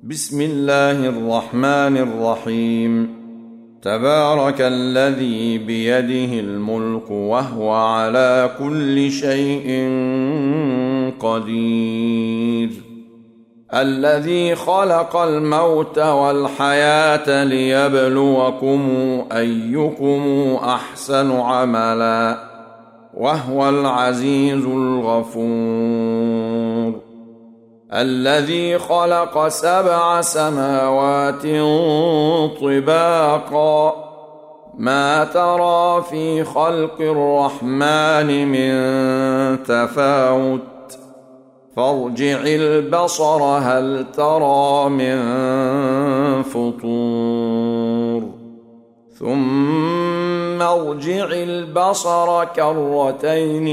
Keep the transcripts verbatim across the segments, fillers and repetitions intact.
بسم الله الرحمن الرحيم. تبارك الذي بيده الملك وهو على كل شيء قدير. الذي خلق الموت والحياة ليبلوكم أيكم أحسن عملا وهو العزيز الغفور. الذي خلق سبع سماوات طباقا ما ترى في خلق الرحمن من تفاوت فارجع البصر هل ترى من فطور ثم ارجع البصر كرتين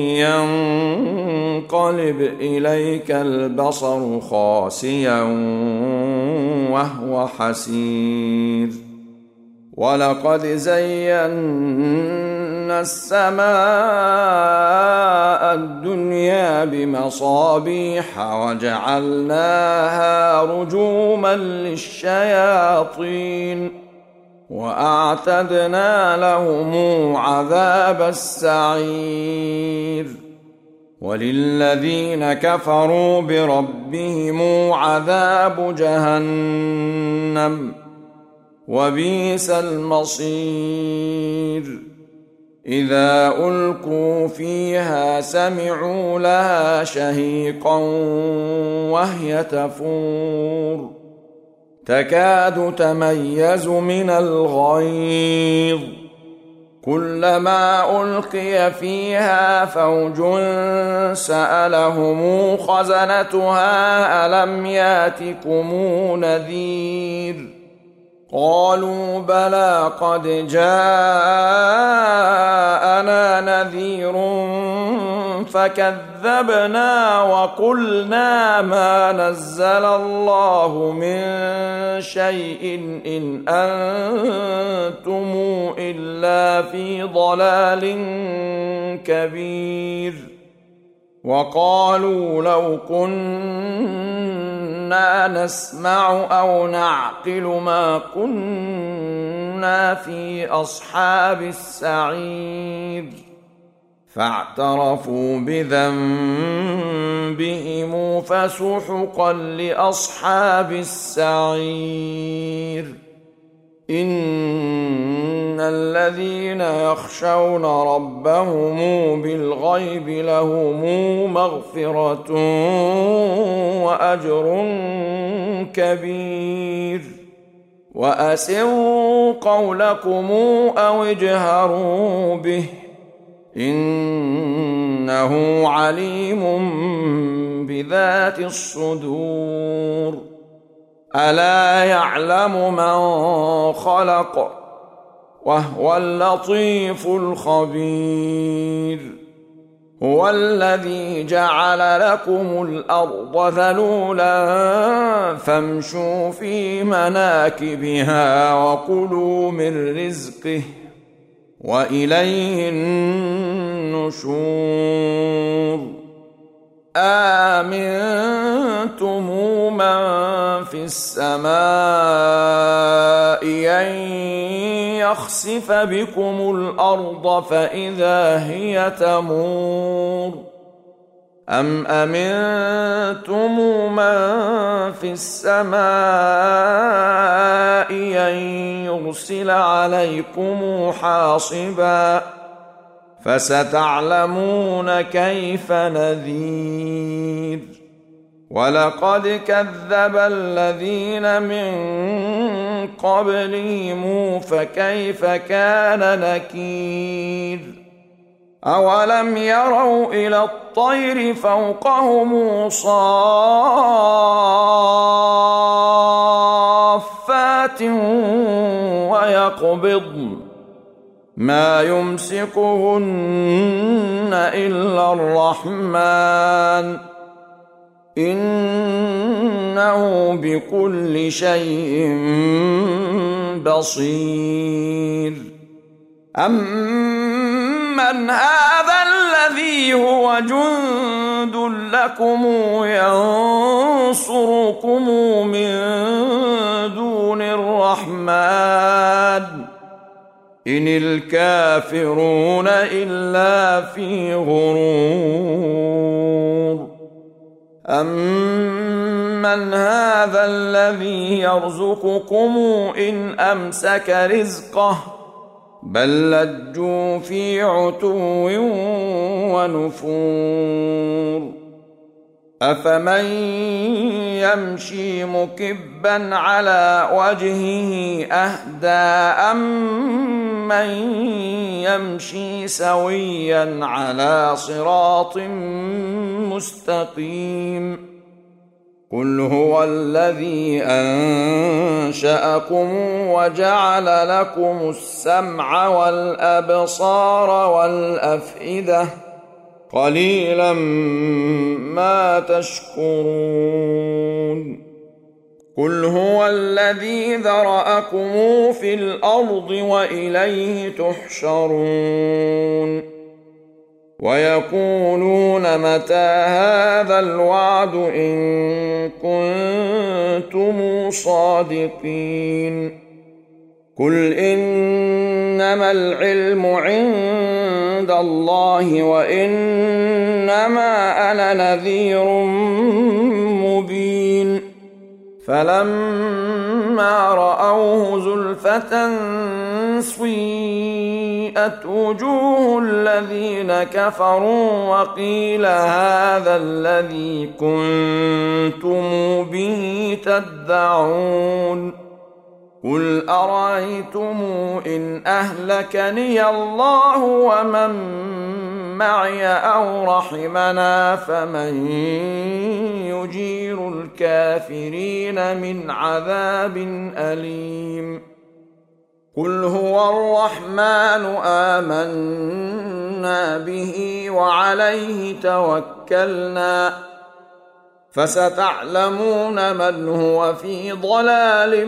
ينقلب إليك البصر خاسئا وهو حسير. ولقد زينا السماء الدنيا بمصابيح وجعلناها رجوما للشياطين وأعتدنا لهم عذاب السعير. وللذين كفروا بربهم عذاب جهنم وبئس المصير. إذا ألقوا فيها سمعوا لها شهيقا وهي تفور تكاد تميز من الغيظ كلما ألقي فيها فوج سألهم خزنتها ألم ياتكم نذير قالوا بلى قد جاءنا نذير فكذبنا وقلنا ما نزل الله من شيء إن أنتم إلا في ضلال كبير. وقالوا لو كنا نسمع أو نعقل ما كنا في أصحاب السعير فاعترفوا بذنبهم فسحقا لأصحاب السعير. إن الذين يخشون ربهم بالغيب لهم مغفرة وأجر كبير. وأسروا قولكم أو اجهروا به إنه عليم بذات الصدور. ألا يعلم من خلق وهو اللطيف الخبير. هو الذي جعل لكم الأرض ذلولا فامشوا في مناكبها وكلوا من رزقه وإليه النشور. آمنتم من في السماء أن يخسف بكم الأرض فإذا هي تمور أم أمنتم من في السماء أن يرسل عليكم حاصبا فستعلمون كيف نذير. ولقد كذب الذين من قبلهم فكيف كان نكير. أولم يروا إلى الطير فوقهم صافات ويقبضن ما يمسكهن إلا الرحمن إنه بكل شيء بصير. أمن هذا الذي هو جند لكم ينصركم من إن الكافرون إلا في غرور. أمن هذا الذي يرزقكم إن أمسك رزقه بل لجوا في عتو ونفور. أفمن يمشي مكبا على وجهه أهدى أمن يمشي سويا على صراط مستقيم. قل هو الذي أنشأكم وجعل لكم السمع والأبصار والأفئدة قليلا ما تشكرون. قل هو الذي ذرأكم في الأرض وإليه تحشرون. ويقولون متى هذا الوعد إن كنتم صادقين. قل إنما العلم عند الله وإنما أنا نذير مبين. فلما رأوه زلفة سيئت وجوه الذين كفروا وقيل هذا الذي كنتم به تدعون. قل أرأيتم إن أهلكني الله ومن معي أو رحمنا فمن يجير الكافرين من عذاب أليم. قل هو الرحمن آمنا به وعليه توكلنا فستعلمون من هو في ضلال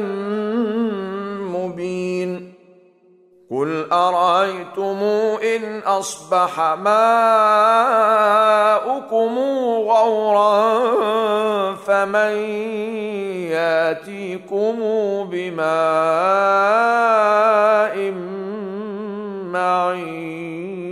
مبين. قل أرأيتم إن أصبح ماؤكم غورا فمن يأتيكم بماء معين.